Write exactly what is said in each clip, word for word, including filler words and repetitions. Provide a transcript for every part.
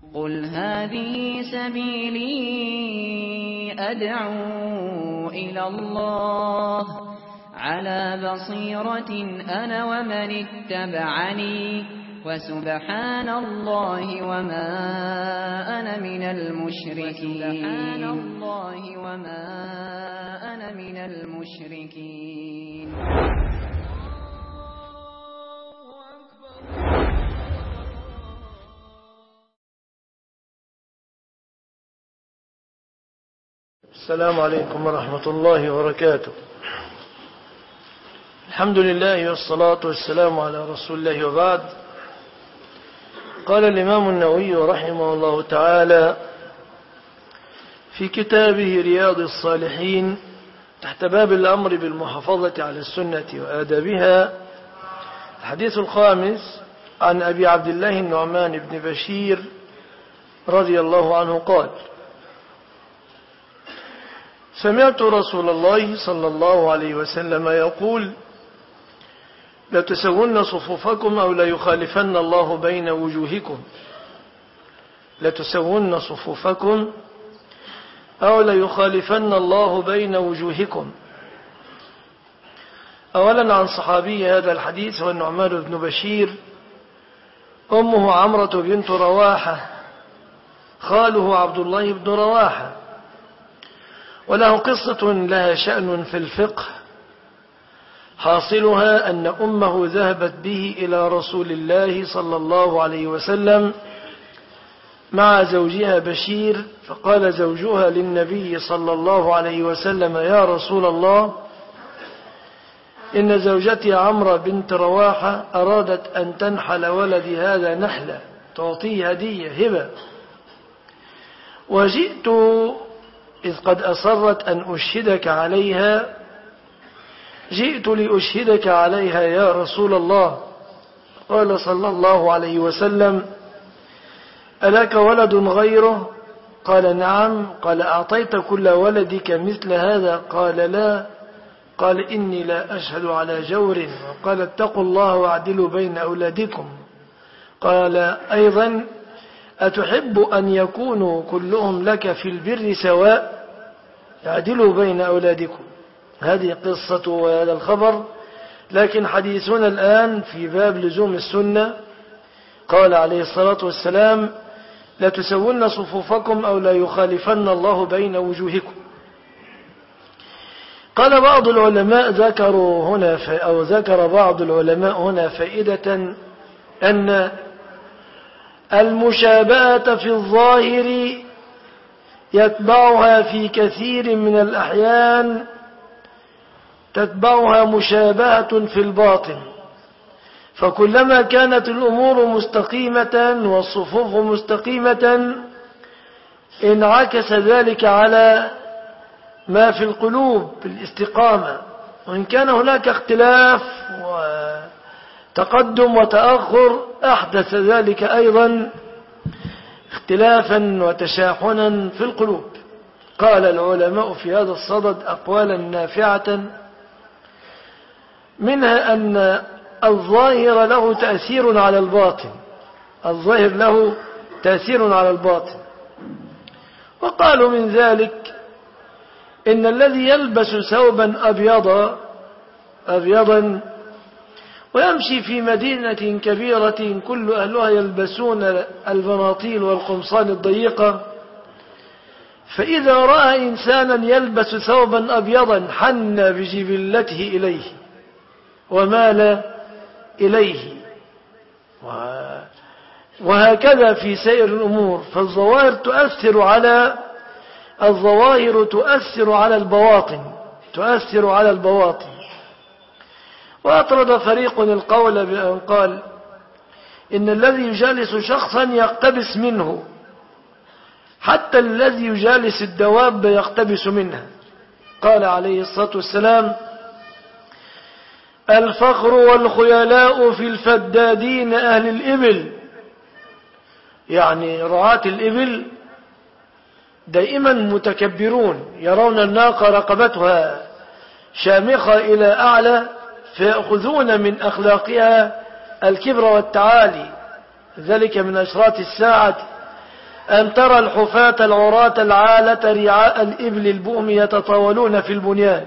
قل هذه سبيلي أدعو إلى الله على بصيرة أنا ومن اتبعني وسبحان الله وما أنا من المشركين وسبحان الله وما أنا من المشركين. السلام عليكم ورحمة الله وبركاته. الحمد لله والصلاة والسلام على رسول الله وبعد. قال الإمام النووي رحمه الله تعالى في كتابه رياض الصالحين تحت باب الأمر بالمحافظة على السنة وآدابها، الحديث الخامس عن أبي عبد الله النعمان بن بشير رضي الله عنه قال: سمعت رسول الله صلى الله عليه وسلم يقول: لتسون صفوفكم أو ليخالفن الله بين وجوهكم لتسون صفوفكم أو ليخالفن الله بين وجوهكم. أولا عن صحابي هذا الحديث هو النعمان بن بشير، أمه عمرة بنت رواحة، خاله عبد الله بن رواحة، وله قصة لها شأن في الفقه، حاصلها أن أمه ذهبت به إلى رسول الله صلى الله عليه وسلم مع زوجها بشير، فقال زوجها للنبي صلى الله عليه وسلم: يا رسول الله، إن زوجتي عمرة بنت رواحة أرادت أن تنحل ولدي هذا نحلة تعطيه هدية هبة، وجئت إذ قد أصرت أن أشهدك عليها جئت لأشهدك عليها يا رسول الله. قال صلى الله عليه وسلم: ألك ولد غيره؟ قال: نعم. قال: أعطيت كل ولدك مثل هذا؟ قال: لا. قال: إني لا أشهد على جور. وقال: اتقوا الله واعدلوا بين أولادكم. قال أيضا: أتحب أن يكونوا كلهم لك في البر سواء؟ اعدلوا بين أولادكم. هذه قصة وهذا الخبر، لكن حديثنا الآن في باب لزوم السنة. قال عليه الصلاة والسلام: لا تسون صفوفكم أو لا يخالفن الله بين وجوهكم. قال بعض العلماء ذكروا هنا أو ذكر بعض العلماء هنا فائدة، أن المشابهة في الظاهر يتبعها في كثير من الأحيان تتبعها مشابهة في الباطن، فكلما كانت الأمور مستقيمة والصفوف مستقيمة انعكس ذلك على ما في القلوب بالاستقامة، وإن كان هناك اختلاف وتقدم وتأخر أحدث ذلك أيضا اختلافا وتشاحنا في القلوب. قال العلماء في هذا الصدد أقوالا نافعة، منها أن الظاهر له تأثير على الباطن الظاهر له تأثير على الباطن وقالوا من ذلك إن الذي يلبس ثوبا أبيضا أبيضا ويمشي في مدينة كبيرة كل أهلها يلبسون البناطيل والقمصان الضيقة، فإذا رأى إنسانا يلبس ثوبا أبيضا حن بجبلته إليه ومال إليه، وهكذا في سائر الأمور. فالظواهر تؤثر على الظواهر تؤثر على البواطن تؤثر على البواطن وأطرد فريق القول بأن قال إن الذي يجالس شخصا يقتبس منه، حتى الذي يجالس الدواب يقتبس منها. قال عليه الصلاة والسلام: الفخر والخيلاء في الفدادين أهل الإبل، يعني رعاة الإبل دائما متكبرون، يرون الناقة رقبتها شامخة إلى أعلى فيأخذون من أخلاقها الكبر والتعالي. ذلك من أشراط الساعة أن ترى الحفاة العراة العالة رعاء الإبل البؤم يتطاولون في البنيان.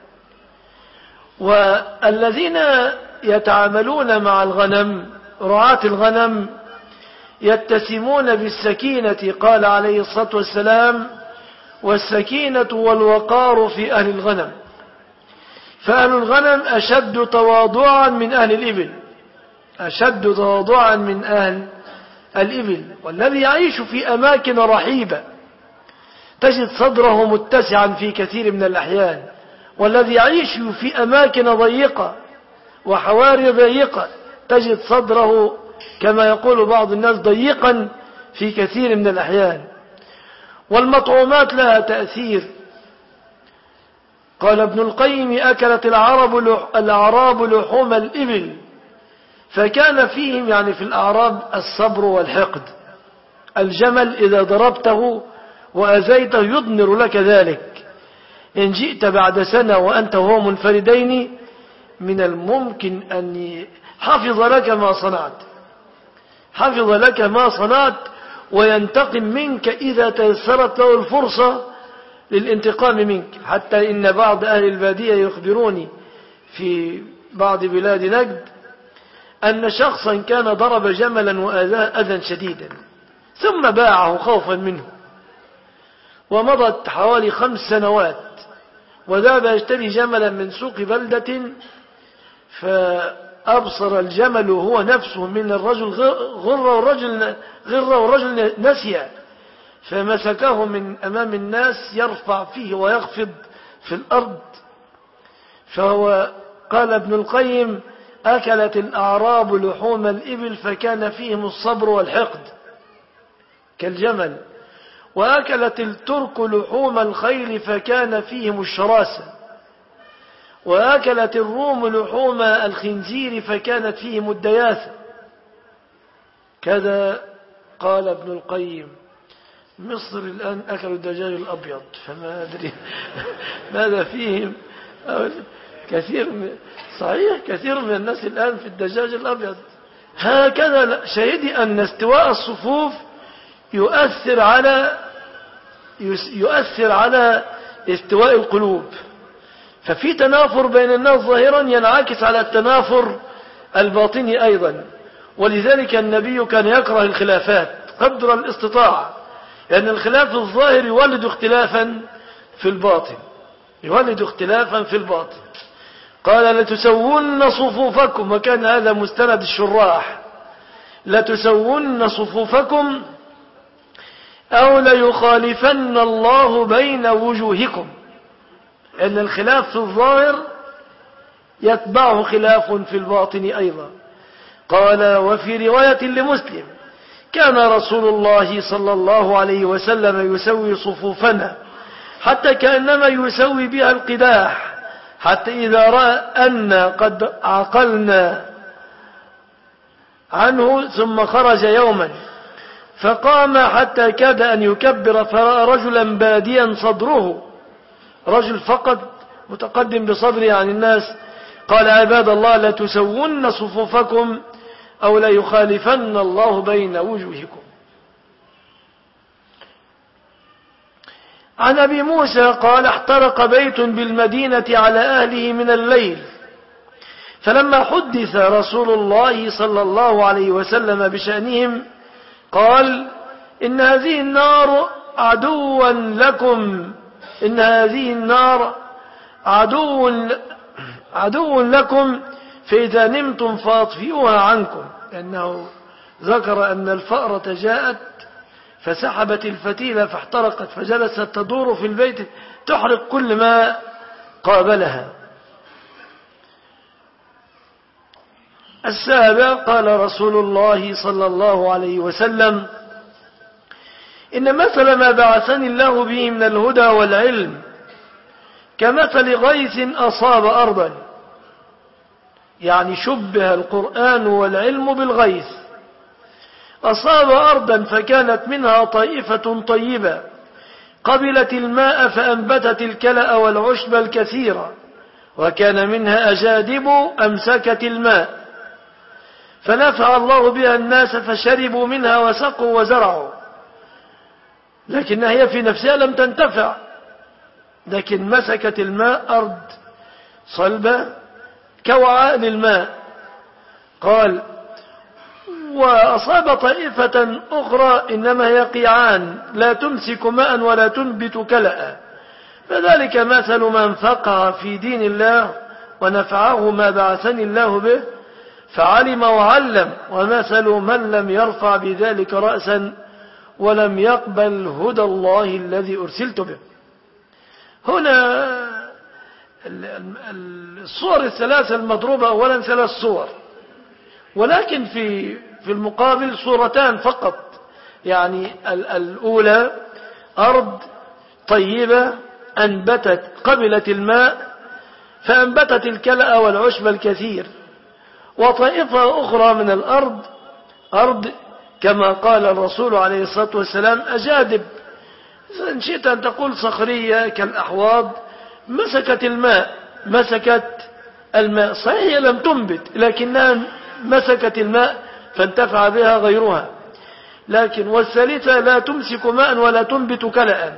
والذين يتعاملون مع الغنم رعاة الغنم يتسمون بالسكينة، قال عليه الصلاة والسلام: والسكينة والوقار في أهل الغنم. فأهل الغنم أشد تواضعا من أهل الإبل، أشد تواضعا من أهل الإبل. والذي يعيش في أماكن رحيبة تجد صدره متسعا في كثير من الأحيان، والذي يعيش في أماكن ضيقة وحواري ضيقة تجد صدره كما يقول بعض الناس ضيقا في كثير من الأحيان. والمطعومات لها تأثير. قال ابن القيم: أكلت العرب الأعراب لحوم الإبل فكان فيهم، يعني في الأعراب، الصبر والحقد. الجمل إذا ضربته وأزيته يضمر لك ذلك. إن جئت بعد سنة وأنت وهو منفردين من الممكن أن حفظ لك ما صنعت حفظ لك ما صنعت وينتقم منك إذا تيسرت له الفرصة للانتقام منك. حتى إن بعض أهل البادية يخبروني في بعض بلاد نجد أن شخصا كان ضرب جملا وآذاه أذى شديدا ثم باعه خوفا منه، ومضت حوالي خمس سنوات وذهب يشتري جملا من سوق بلدة، فأبصر الجمل هو نفسه من الرجل غر والرجل غر والرجل نسي، فمسكه من أمام الناس يرفع فيه ويخفض في الأرض. فهو قال ابن القيم: أكلت الأعراب لحوم الإبل فكان فيهم الصبر والحقد كالجمل، وأكلت الترك لحوم الخيل فكان فيهم الشراسة، وأكلت الروم لحوم الخنزير فكانت فيهم الدياثة. كذا قال ابن القيم. مصر الآن أكلوا الدجاج الأبيض، فما أدري ماذا فيهم. كثير من صحيح كثير من الناس الآن في الدجاج الأبيض. هكذا شاهدي أن استواء الصفوف يؤثر على يؤثر على استواء القلوب. ففي تنافر بين الناس ظاهرا ينعكس على التنافر الباطني أيضا. ولذلك النبي كان يكره الخلافات قدر الاستطاعة، لأن الخلاف الظاهر يولد اختلافا في الباطن يولد اختلافا في الباطن. قال: لتسون صفوفكم، وكان هذا مستند الشراح: لتسون صفوفكم أو ليخالفن الله بين وجوهكم. أن الخلاف في الظاهر يتبعه خلاف في الباطن أيضا. قال: وفي رواية لمسلم: كان رسول الله صلى الله عليه وسلم يسوي صفوفنا حتى كأنما يسوي بها القداح، حتى إذا رأى أن قد عقلنا عنه ثم خرج يوما فقام حتى كاد أن يكبر، فرأى رجلا باديا صدره، رجل فقط متقدم بصدره عن الناس. قال: عباد الله، لا تسون صفوفكم أو لا يخالفن الله بين وجوهكم. عن أبي موسى قال: احترق بيت بالمدينة على أهله من الليل، فلما حدث رسول الله صلى الله عليه وسلم بشأنهم قال: إن هذه النار عدوا لكم إن هذه النار عدو عدو لكم فإذا نمتم فاطفئوها عنكم. لأنه ذكر أن الفأرة جاءت فسحبت الفتيلة فاحترقت، فجلست تدور في البيت تحرق كل ما قابلها. السابع: قال رسول الله صلى الله عليه وسلم: إن مثل ما بعثني الله به من الهدى والعلم كمثل غيث أصاب أرضا. يعني شبه القرآن والعلم بالغيث. أصاب أرضا فكانت منها طائفة طيبة قبلت الماء فأنبتت الكلأ والعشب الكثيرة، وكان منها أجادب أمسكت الماء فنفع الله بها الناس فشربوا منها وسقوا وزرعوا. لكنها هي في نفسها لم تنتفع، لكن مسكت الماء أرض صلبة كوعاء للماء. قال وأصاب طائفة أخرى إنما هي قيعان لا تمسك ماء ولا تنبت كلأ، فذلك مثل من فقه في دين الله ونفعه ما بعثني الله به فعلم وعلم، ومثل من لم يرفع بذلك رأسا ولم يقبل هدى الله الذي أرسلت به. هنا الصور الثلاثة المضروبة أولا ثلاث صور، ولكن في في المقابل صورتان فقط. يعني الأولى أرض طيبة أنبتت قبلت الماء فأنبتت الكلأ والعشب الكثير، وطائفة أخرى من الأرض أرض كما قال الرسول عليه الصلاة والسلام أجادب، إن شئت أن تقول صخرية كالأحواض، مسكت الماء مسكت الماء صحيح لم تنبت لكنها مسكت الماء فانتفع بها غيرها. لكن والثالثة لا تمسك ماء ولا تنبت كلأ.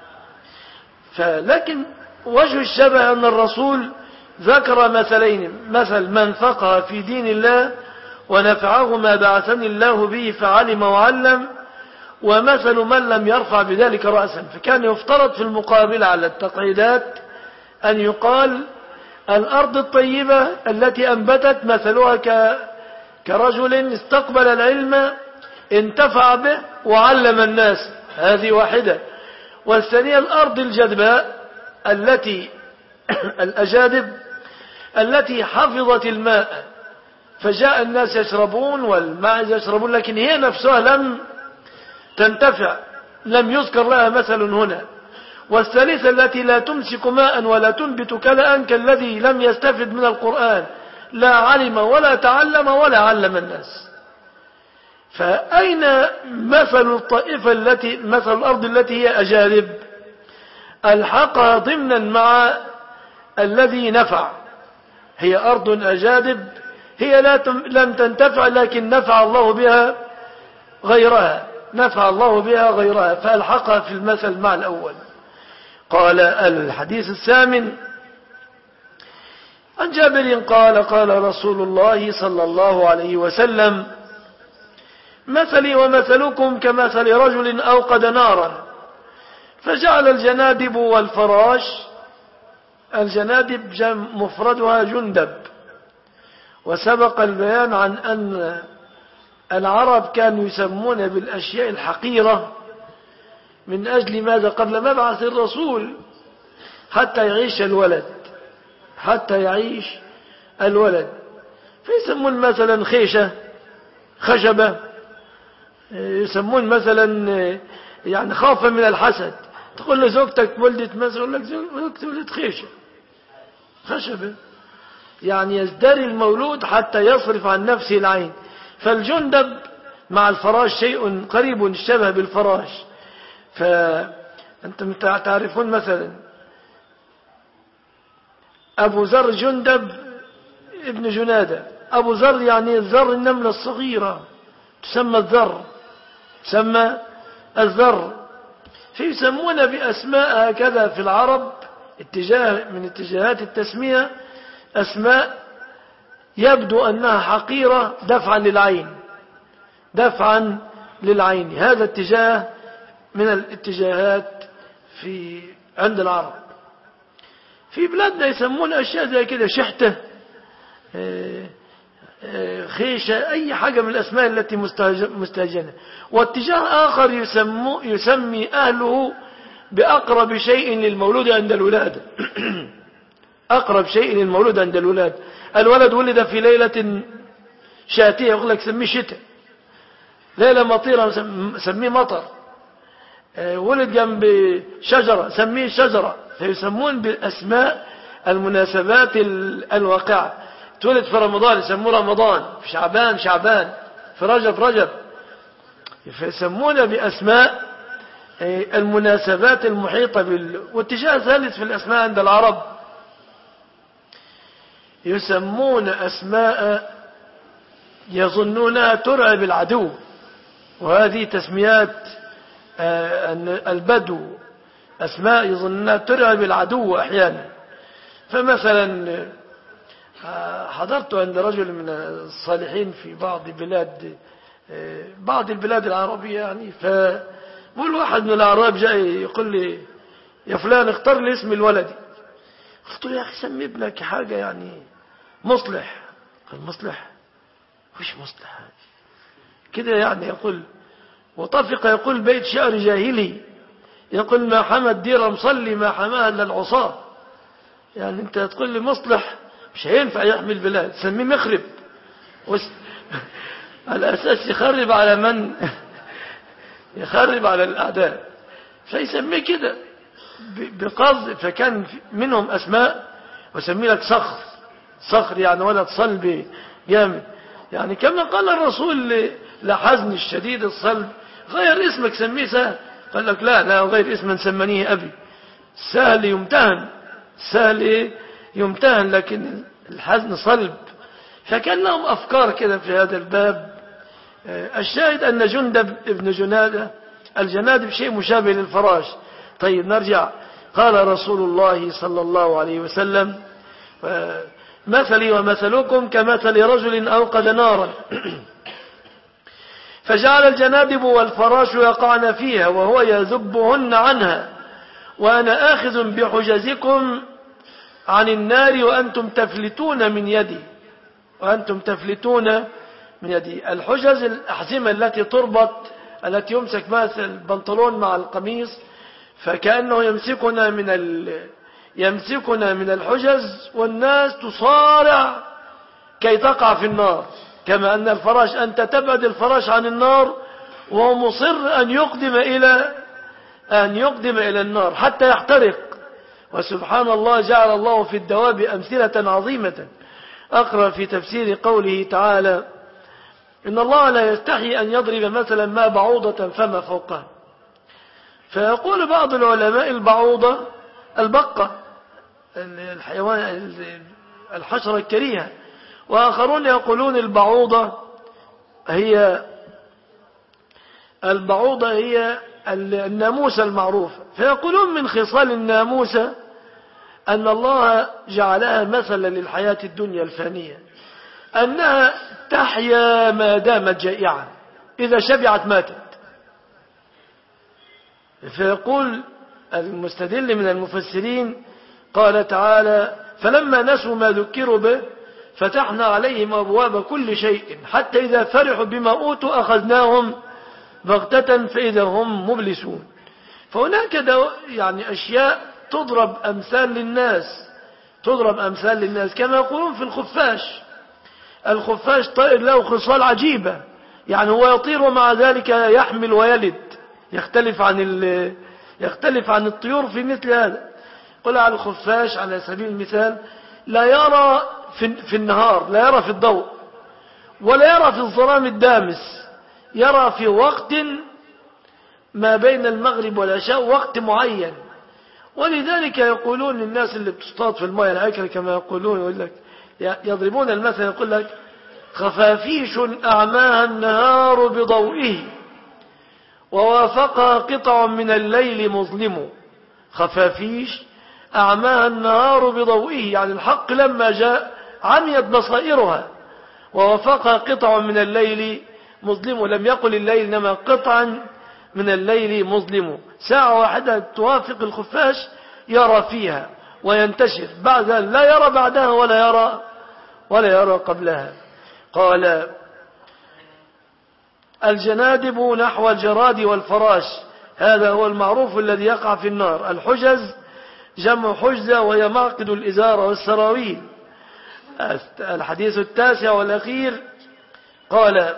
فلكن وجه الشبه أن الرسول ذكر مثلين، مثل من فقه في دين الله ونفعه ما بعثني الله به فعلم وعلم، ومثل من لم يرفع بذلك رأسا. فكان يفترض في المقابل على التقعيدات أن يقال الأرض الطيبة التي أنبتت مثلها كرجل استقبل العلم انتفع به وعلم الناس، هذه واحدة. والثانية الأرض الجدباء التي الأجادب التي حفظت الماء فجاء الناس يشربون والماعز يشربون، لكن هي نفسها لم تنتفع، لم يذكر لها مثل هنا. والثالثة التي لا تمسك ماء ولا تنبت كلأ كالذي لم يستفد من القرآن، لا علم ولا تعلم ولا علم الناس. فأين مثل الطائفة التي مثل الأرض التي هي أجادب؟ الحقها ضمنا مع الذي نفع. هي أرض أجادب هي لا لم تنتفع لكن نفع الله بها غيرها، نفع الله بها غيرها فألحقها في المثل مع الأول. قال الحديث الثامن عن جابر قال قال رسول الله صلى الله عليه وسلم مثلي ومثلكم كمثل رجل أوقد نارا فجعل الجنادب والفراش، الجنادب مفردها جندب، وسبق البيان عن أن العرب كانوا يسمون بالأشياء الحقيرة من أجل ماذا؟ قبل مبعث الرسول حتى يعيش الولد، حتى يعيش الولد فيسمون مثلا خيشة خشبة، يسمون مثلا يعني خوفا من الحسد، تقول لزوجتك ولدت مثلا يقول لك زوجتك ولدت خيشة خشبة، يعني يزدري المولود حتى يصرف عن نفسه العين. فالجندب مع الفراش شيء قريب الشبه بالفراش. فأنتم تعرفون مثلا أبو ذر جندب ابن جنادة، أبو ذر يعني الذر النملة الصغيرة تسمى الذر، تسمى الذر. فيسمون بأسماء هكذا في العرب، اتجاه من اتجاهات التسمية، أسماء يبدو أنها حقيرة دفعا للعين، دفعا للعين. هذا اتجاه من الاتجاهات في عند العرب. في بلادنا يسمون أشياء زي كده شحتة، خيشة، أي حاجة من الأسماء التي مستهجنة. واتجاه آخر يسمو يسمي أهله بأقرب شيء للمولود عند الولادة أقرب شيء للمولود عند الولادة. الولد ولد في ليلة شاتية يقول لك سميه شتاء، ليلة مطيرة سميه مطر، ولد جنب شجرة سميه شجرة. فيسمون بأسماء المناسبات الواقعة. تولد في رمضان يسموه رمضان، في شعبان شعبان، في رجب رجب. فيسمون بأسماء المناسبات المحيطة بال... واتجاه ثالث في الأسماء عند العرب يسمون أسماء يظنونها ترعب العدو، وهذه تسميات أن البدو أسماء يظنها ترعب العدو أحيانا. فمثلا حضرت عند رجل من الصالحين في بعض بلاد بعض البلاد العربية يعني، فقول واحد من الأعراب جاء يقول لي يا فلان اختار لي اسم الولدي. قلت له يا أخي سمي ابنك حاجة يعني مصلح. قال مصلح؟ وش مصلح كده يعني؟ يقول وطفق يقول بيت شعر جاهلي يقول ما حمى الدير مصلي ما حماها الا العصاة. يعني انت تقول لي مصلح مش هينفع يحمي البلاد، سميه مخرب وس... على أساس يخرب على من يخرب على الأعداء فيسميه كده بقصد. فكان منهم أسماء وسمي لك صخر، صخر يعني ولد صلب جامد، يعني كما قال الرسول لحزن الشديد الصلب غير اسمك سميه سهل. قال لك لا لا غير اسما سمنيه أبي. سهل يمتهن، سهل يمتهن لكن الحزن صلب. فكان لهم أفكار كده في هذا الباب. الشاهد أن جندب ابن جنادة الجنادب شيء مشابه للفراش. طيب نرجع. قال رسول الله صلى الله عليه وسلم مثلي ومثلكم كمثل رجل أوقد نارا فجعل الجنادب والفراش يقعن فيها وهو يذبهن عنها وأنا آخذ بحجزكم عن النار وأنتم تفلتون من يدي وأنتم تفلتون من يدي. الحجز الأحزمة التي تربط التي يمسك مثل البنطلون مع القميص، فكأنه يمسكنا من ال... يمسكنا من الحجز والناس تصارع كي تقع في النار. كما أن الفراش أنت تبعد الفراش عن النار وهو مصر أن يقدم إلى أن يقدم إلى النار حتى يحترق. وسبحان الله جعل الله في الدواب أمثلة عظيمة. أقرأ في تفسير قوله تعالى إن الله لا يستحي أن يضرب مثلا ما بعوضة فما فوقها. فيقول بعض العلماء البعوضة البقة الحيوان الحشرة الكريهة، وآخرون يقولون البعوضة هي البعوضة هي الناموسة المعروفة. فيقولون من خصال الناموسة أن الله جعلها مثلا للحياة الدنيا الفانية، أنها تحيا ما دامت جائعة، إذا شبعت ماتت. فيقول المستدل من المفسرين قال تعالى فلما نسوا ما ذكروا به فتحنا عليهم أبواب كل شيء حتى إذا فرحوا بما أوتوا أخذناهم بغتة فإذا هم مبلسون. فهناك يعني أشياء تضرب أمثال للناس تضرب أمثال للناس كما يقولون في الخفاش. الخفاش طائر له خصال عجيبة، يعني هو يطير ومع ذلك يحمل ويلد، يختلف عن يختلف عن الطيور في مثل هذا. قل على الخفاش على سبيل المثال لا يرى في, في النهار، لا يرى في الضوء ولا يرى في الظلام الدامس، يرى في وقت ما بين المغرب والعشاء، وقت معين. ولذلك يقولون للناس اللي بتصطاد في الماء العكر كما يقولون، يقول لك يضربون المثل يقول لك خفافيش أعماها النهار بضوئه ووافقها قطع من الليل مظلم. خفافيش أعماها النهار بضوئه، يعني الحق لما جاء عميت بصائرها، ووافقها قطع من الليل مظلم. لم يقل الليل إنما قطعا من الليل مظلم. ساعة واحدة توافق الخفاش يرى فيها وينتشر، بعد لا يرى بعدها ولا يرى ولا يرى قبلها. قال الجنادب نحو الجراد والفراش، هذا هو المعروف الذي يقع في النار. الحجز جمع حجزة وهي معقد الإزار والسراويل. الحديث التاسع والأخير قال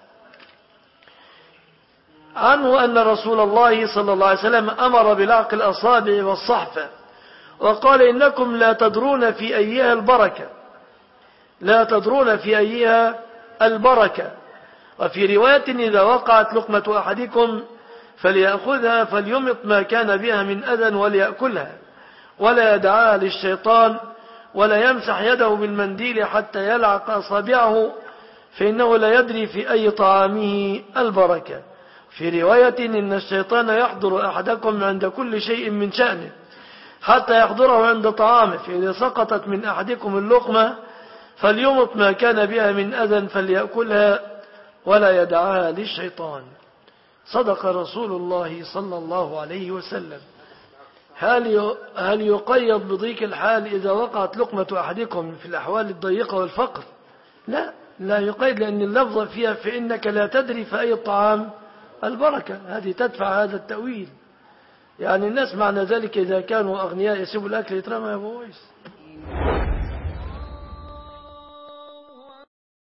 عنه أن رسول الله صلى الله عليه وسلم أمر بلعق الأصابع والصحفة، وقال إنكم لا تدرون في أيها البركة لا تدرون في أيها البركة. وفي رواية إذا وقعت لقمة أحدكم فليأخذها فليمط ما كان بها من أذى وليأكلها ولا يدعها للشيطان ولا يمسح يده بالمنديل حتى يلعق أصابعه فإنه لا يدري في أي طعامه البركة. في رواية إن الشيطان يحضر أحدكم عند كل شيء من شأنه حتى يحضره عند طعامه، فإذا سقطت من أحدكم اللقمة فليمط ما كان بها من أذى فليأكلها ولا يدعها للشيطان. صدق رسول الله صلى الله عليه وسلم. هل هل يقيد بضيق الحال إذا وقعت لقمة أحدكم في الأحوال الضيقة والفقر؟ لا، لا يقيد، لأن اللفظ فيها فإنك لا تدري في أي الطعام البركة، هذه تدفع هذا التأويل. يعني الناس معنى ذلك إذا كانوا أغنياء يسيبوا الأكل يترمى يا أبو ويس.